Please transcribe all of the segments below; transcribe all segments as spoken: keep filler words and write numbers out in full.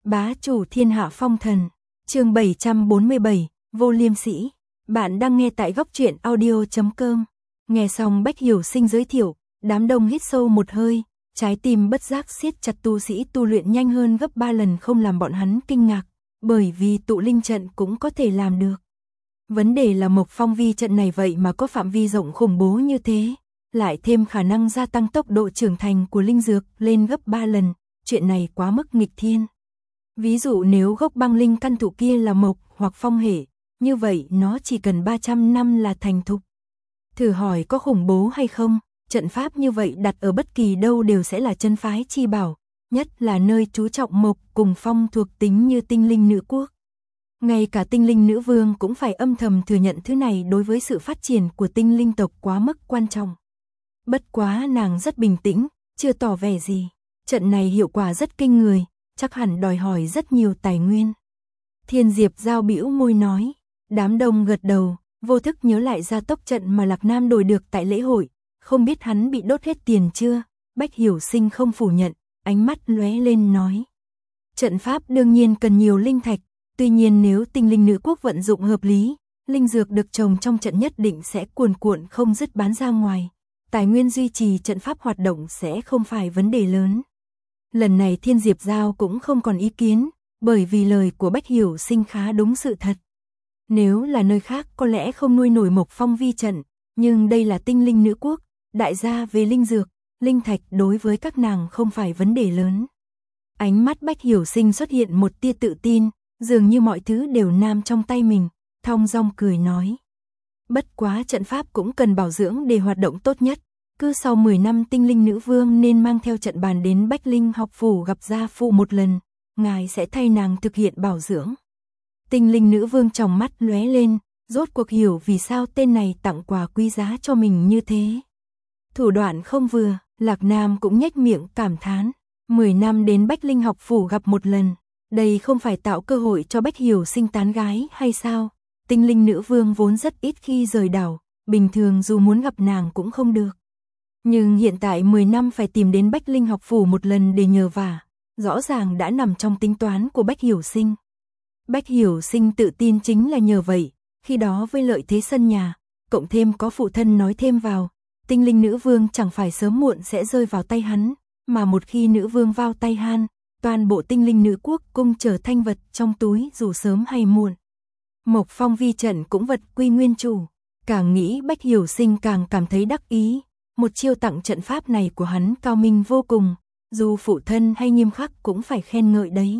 Bá chủ thiên hạ phong thần, chương bảy trăm bốn mươi bảy, Vô Liêm Sĩ. Bạn đang nghe tại góc truyện audio chấm com. Nghe xong Bách Hiểu Sinh giới thiệu, đám đông hít sâu một hơi, trái tim bất giác siết chặt. Tu sĩ tu luyện nhanh hơn gấp ba lần không làm bọn hắn kinh ngạc, bởi vì tụ linh trận cũng có thể làm được. Vấn đề là Mộc Phong Vi trận này vậy mà có phạm vi rộng khủng bố như thế, lại thêm khả năng gia tăng tốc độ trưởng thành của linh dược lên gấp ba lần, chuyện này quá mức nghịch thiên. Ví dụ nếu gốc băng linh căn thụ kia là mộc hoặc phong hệ, như vậy nó chỉ cần ba trăm năm là thành thục. Thử hỏi có khủng bố hay không, trận pháp như vậy đặt ở bất kỳ đâu đều sẽ là chân phái chi bảo, nhất là nơi chú trọng mộc cùng phong thuộc tính như tinh linh nữ quốc. Ngay cả tinh linh nữ vương cũng phải âm thầm thừa nhận thứ này đối với sự phát triển của tinh linh tộc quá mức quan trọng. Bất quá nàng rất bình tĩnh, chưa tỏ vẻ gì. Trận này hiệu quả rất kinh người, chắc hẳn đòi hỏi rất nhiều tài nguyên. Thiên Diệp Giao bĩu môi nói, đám đông gật đầu, vô thức nhớ lại gia tốc trận mà Lạc Nam đổi được tại lễ hội, không biết hắn bị đốt hết tiền chưa. Bách Hiểu Sinh không phủ nhận, ánh mắt lóe lên nói. Trận pháp đương nhiên cần nhiều linh thạch, tuy nhiên nếu tinh linh nữ quốc vận dụng hợp lý, linh dược được trồng trong trận nhất định sẽ cuồn cuộn không dứt bán ra ngoài. Tài nguyên duy trì trận pháp hoạt động sẽ không phải vấn đề lớn. Lần này Thiên Diệp Giao cũng không còn ý kiến, bởi vì lời của Bách Hiểu Sinh khá đúng sự thật. Nếu là nơi khác có lẽ không nuôi nổi Mộc Phong Vi trận, nhưng đây là tinh linh nữ quốc, đại gia về linh dược, linh thạch đối với các nàng không phải vấn đề lớn. Ánh mắt Bách Hiểu Sinh xuất hiện một tia tự tin, dường như mọi thứ đều nằm trong tay mình, thong dong cười nói. Bất quá trận pháp cũng cần bảo dưỡng để hoạt động tốt nhất. Cứ sau mười năm tinh linh nữ vương nên mang theo trận bàn đến Bách Linh học phủ gặp gia phụ một lần, ngài sẽ thay nàng thực hiện bảo dưỡng. Tinh linh nữ vương trong mắt lóe lên, rốt cuộc hiểu vì sao tên này tặng quà quý giá cho mình như thế. Thủ đoạn không vừa, Lạc Nam cũng nhếch miệng cảm thán, mười năm đến Bách Linh học phủ gặp một lần, đây không phải tạo cơ hội cho Bách Hiểu Sinh tán gái hay sao? Tinh linh nữ vương vốn rất ít khi rời đảo, bình thường dù muốn gặp nàng cũng không được. Nhưng hiện tại mười năm phải tìm đến Bách Linh học phủ một lần để nhờ vả, rõ ràng đã nằm trong tính toán của Bách Hiểu Sinh. Bách Hiểu Sinh tự tin chính là nhờ vậy, khi đó với lợi thế sân nhà, cộng thêm có phụ thân nói thêm vào, tinh linh nữ vương chẳng phải sớm muộn sẽ rơi vào tay hắn, mà một khi nữ vương vào tay hắn, toàn bộ tinh linh nữ quốc cung trở thành vật trong túi dù sớm hay muộn. Mộc Phong Vi trận cũng vật quy nguyên chủ, càng nghĩ Bách Hiểu Sinh càng cảm thấy đắc ý. Một chiêu tặng trận pháp này của hắn cao minh vô cùng, dù phụ thân hay nghiêm khắc cũng phải khen ngợi đấy.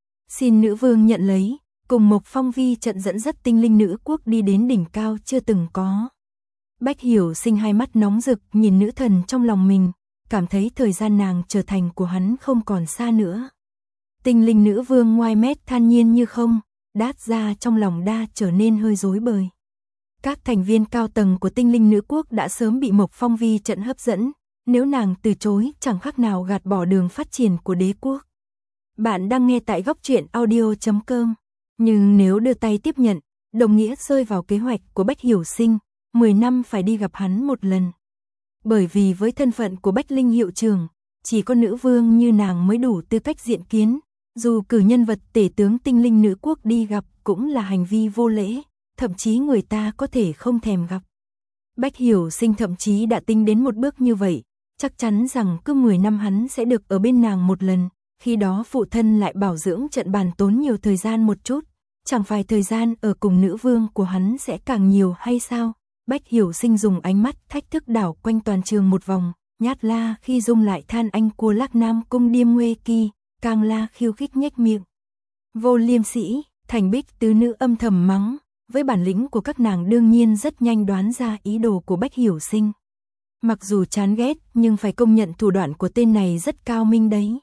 Xin nữ vương nhận lấy, cùng Mộc Phong Vi trận dẫn dắt tinh linh nữ quốc đi đến đỉnh cao chưa từng có. Bách Hiểu Sinh hai mắt nóng rực nhìn nữ thần trong lòng mình, cảm thấy thời gian nàng trở thành của hắn không còn xa nữa. Tinh linh nữ vương ngoai mét than nhiên như không, đát ra trong lòng đa trở nên hơi rối bời. Các thành viên cao tầng của tinh linh nữ quốc đã sớm bị Mộc Phong Vi trận hấp dẫn, nếu nàng từ chối chẳng khác nào gạt bỏ đường phát triển của đế quốc. Bạn đang nghe tại góc truyện audio chấm com, nhưng nếu đưa tay tiếp nhận, đồng nghĩa rơi vào kế hoạch của Bách Hiểu Sinh, mười năm phải đi gặp hắn một lần. Bởi vì với thân phận của Bách Linh hiệu trưởng, chỉ có nữ vương như nàng mới đủ tư cách diện kiến, dù cử nhân vật tể tướng tinh linh nữ quốc đi gặp cũng là hành vi vô lễ. Thậm chí người ta có thể không thèm gặp. Bách Hiểu Sinh thậm chí đã tính đến một bước như vậy, chắc chắn rằng cứ mười năm hắn sẽ được ở bên nàng một lần, khi đó phụ thân lại bảo dưỡng trận bàn tốn nhiều thời gian một chút, chẳng phải thời gian ở cùng nữ vương của hắn sẽ càng nhiều hay sao? Bách Hiểu Sinh dùng ánh mắt thách thức đảo quanh toàn trường một vòng, nhát la khi dung lại than anh của Lạc Nam cung điêm nguê kỳ, càng la khiêu khích nhếch miệng. Vô Liêm Sĩ, Thành Bích tứ nữ âm thầm mắng. Với bản lĩnh của các nàng đương nhiên rất nhanh đoán ra ý đồ của Bách Hiểu Sinh. Mặc dù chán ghét nhưng phải công nhận thủ đoạn của tên này rất cao minh đấy.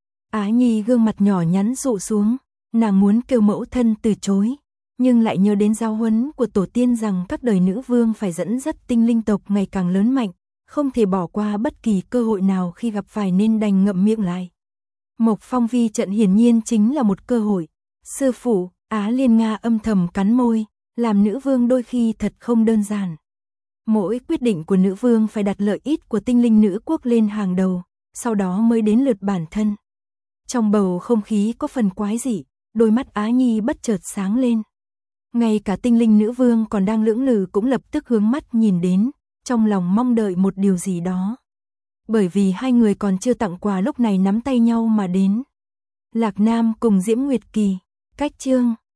Á Nhi gương mặt nhỏ nhắn rụ xuống, nàng muốn kêu mẫu thân từ chối, nhưng lại nhớ đến giáo huấn của tổ tiên rằng các đời nữ vương phải dẫn dắt tinh linh tộc ngày càng lớn mạnh, không thể bỏ qua bất kỳ cơ hội nào khi gặp phải nên đành ngậm miệng lại. Mộc Phong Vi trận hiển nhiên chính là một cơ hội. Sư phụ, Á Liên Nga âm thầm cắn môi. Làm nữ vương đôi khi thật không đơn giản. Mỗi quyết định của nữ vương phải đặt lợi ích của tinh linh nữ quốc lên hàng đầu, sau đó mới đến lượt bản thân. Trong bầu không khí có phần quái dị, đôi mắt Á Nhi bất chợt sáng lên. Ngay cả tinh linh nữ vương còn đang lưỡng lự cũng lập tức hướng mắt nhìn đến, trong lòng mong đợi một điều gì đó. Bởi vì hai người còn chưa tặng quà lúc này nắm tay nhau mà đến. Lạc Nam cùng Diễm Nguyệt Kỳ, cách chương